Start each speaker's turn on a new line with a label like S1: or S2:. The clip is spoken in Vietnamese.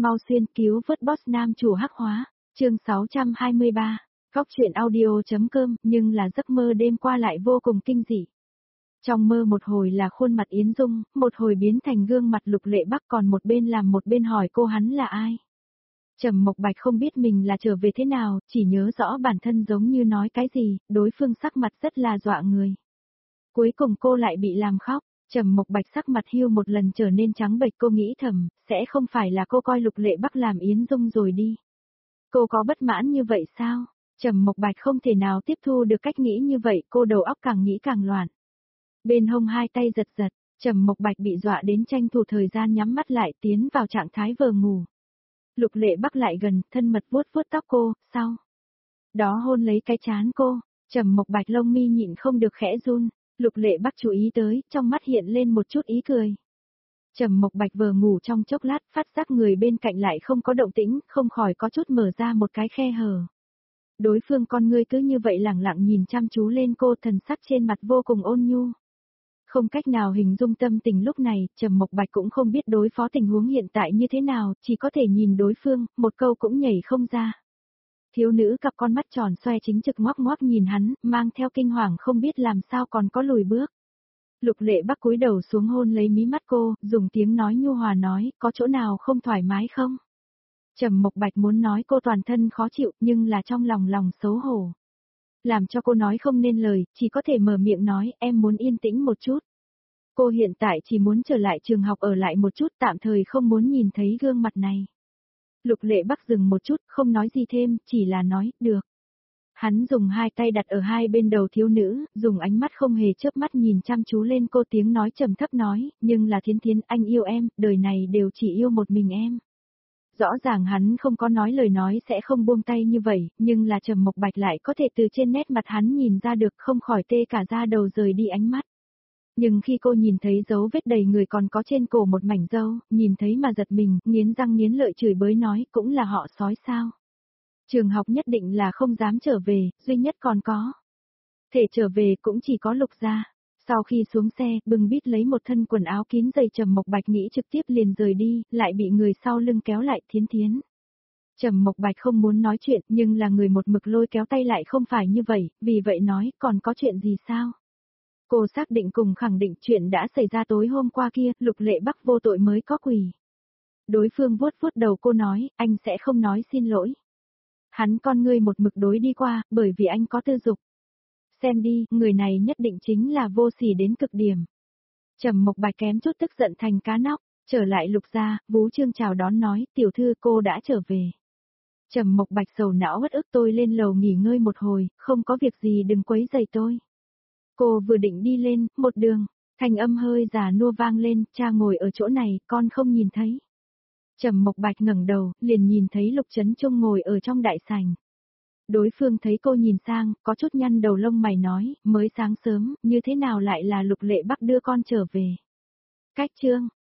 S1: Mau xuyên cứu vớt boss nam chủ hắc hóa, chương 623, góc truyện audio.com, nhưng là giấc mơ đêm qua lại vô cùng kinh dị. Trong mơ một hồi là khuôn mặt Yến Dung, một hồi biến thành gương mặt Lục Lệ Bắc, còn một bên làm một bên hỏi cô hắn là ai. Trầm Mộc Bạch không biết mình là trở về thế nào, chỉ nhớ rõ bản thân giống như nói cái gì, đối phương sắc mặt rất là dọa người. Cuối cùng cô lại bị làm khóc. Trầm Mộc Bạch sắc mặt hiu một lần trở nên trắng bệch, cô nghĩ thầm, sẽ không phải là cô coi Lục Lệ Bắc làm Yến Dung rồi đi. Cô có bất mãn như vậy sao? Trầm Mộc Bạch không thể nào tiếp thu được cách nghĩ như vậy, cô đầu óc càng nghĩ càng loạn. Bên hông hai tay giật giật, Trầm Mộc Bạch bị dọa đến tranh thủ thời gian nhắm mắt lại, tiến vào trạng thái vờ ngủ. Lục Lệ Bắc lại gần, thân mật vuốt vuốt tóc cô, sau đó hôn lấy cái trán cô. Trầm Mộc Bạch lông mi nhịn không được khẽ run. Lục Lệ Bắc chú ý tới, trong mắt hiện lên một chút ý cười. Trầm Mộc Bạch vừa ngủ trong chốc lát, phát giác người bên cạnh lại không có động tĩnh, không khỏi có chút mở ra một cái khe hở. Đối phương con ngươi cứ như vậy lẳng lặng nhìn chăm chú lên cô, thần sắc trên mặt vô cùng ôn nhu. Không cách nào hình dung tâm tình lúc này, Trầm Mộc Bạch cũng không biết đối phó tình huống hiện tại như thế nào, chỉ có thể nhìn đối phương, một câu cũng nhảy không ra. Thiếu nữ cặp con mắt tròn xoe chính trực ngoác ngoác nhìn hắn, mang theo kinh hoàng không biết làm sao còn có lùi bước. Lục Lệ Bắc cúi đầu xuống hôn lấy mí mắt cô, dùng tiếng nói nhu hòa nói, có chỗ nào không thoải mái không? Trầm Mộc Bạch muốn nói cô toàn thân khó chịu, nhưng là trong lòng xấu hổ. Làm cho cô nói không nên lời, chỉ có thể mở miệng nói, em muốn yên tĩnh một chút. Cô hiện tại chỉ muốn trở lại trường học ở lại một chút, tạm thời không muốn nhìn thấy gương mặt này. Lục Lệ Bắc dừng một chút, không nói gì thêm, chỉ là nói, được. Hắn dùng hai tay đặt ở hai bên đầu thiếu nữ, dùng ánh mắt không hề chớp mắt nhìn chăm chú lên cô, tiếng nói trầm thấp nói, nhưng là Thiến Thiến, anh yêu em, đời này đều chỉ yêu một mình em. Rõ ràng hắn không có nói lời nói sẽ không buông tay như vậy, nhưng là Trầm Mộc Bạch lại có thể từ trên nét mặt hắn nhìn ra được, không khỏi tê cả da đầu rời đi ánh mắt. Nhưng khi cô nhìn thấy dấu vết đầy người còn có trên cổ một mảnh râu, nhìn thấy mà giật mình, nghiến răng nghiến lợi chửi bới nói, cũng là họ sói sao. Trường học nhất định là không dám trở về, duy nhất còn có thể trở về cũng chỉ có Lục gia. Sau khi xuống xe, bưng bít lấy một thân quần áo kín dày, Trầm Mộc Bạch nghĩ trực tiếp liền rời đi, lại bị người sau lưng kéo lại, Thiến Thiến. Trầm Mộc Bạch không muốn nói chuyện, nhưng là người một mực lôi kéo tay lại không phải như vậy, vì vậy nói, còn có chuyện gì sao? Cô xác định cùng khẳng định chuyện đã xảy ra tối hôm qua kia, Lục Lệ Bắc vô tội mới có quỷ. Đối phương vuốt vuốt đầu cô nói, anh sẽ không nói xin lỗi. Hắn con ngươi một mực đối đi qua, bởi vì anh có tư dục. Xem đi, người này nhất định chính là vô sỉ đến cực điểm. Trầm Mộc Bạch kém chút tức giận thành cá nóc, trở lại Lục gia, Vũ Trương chào đón nói, tiểu thư cô đã trở về. Trầm Mộc Bạch sầu não uất ức, tôi lên lầu nghỉ ngơi một hồi, không có việc gì đừng quấy rầy tôi. Cô vừa định đi lên, một đường, thanh âm hơi già nua vang lên, cha ngồi ở chỗ này, con không nhìn thấy. Trầm Mộc Bạch ngẩng đầu, liền nhìn thấy Lục Chấn Trung ngồi ở trong đại sảnh. Đối phương thấy cô nhìn sang, có chút nhăn đầu lông mày nói, mới sáng sớm, như thế nào lại là Lục Lệ Bắc đưa con trở về. Cách chương,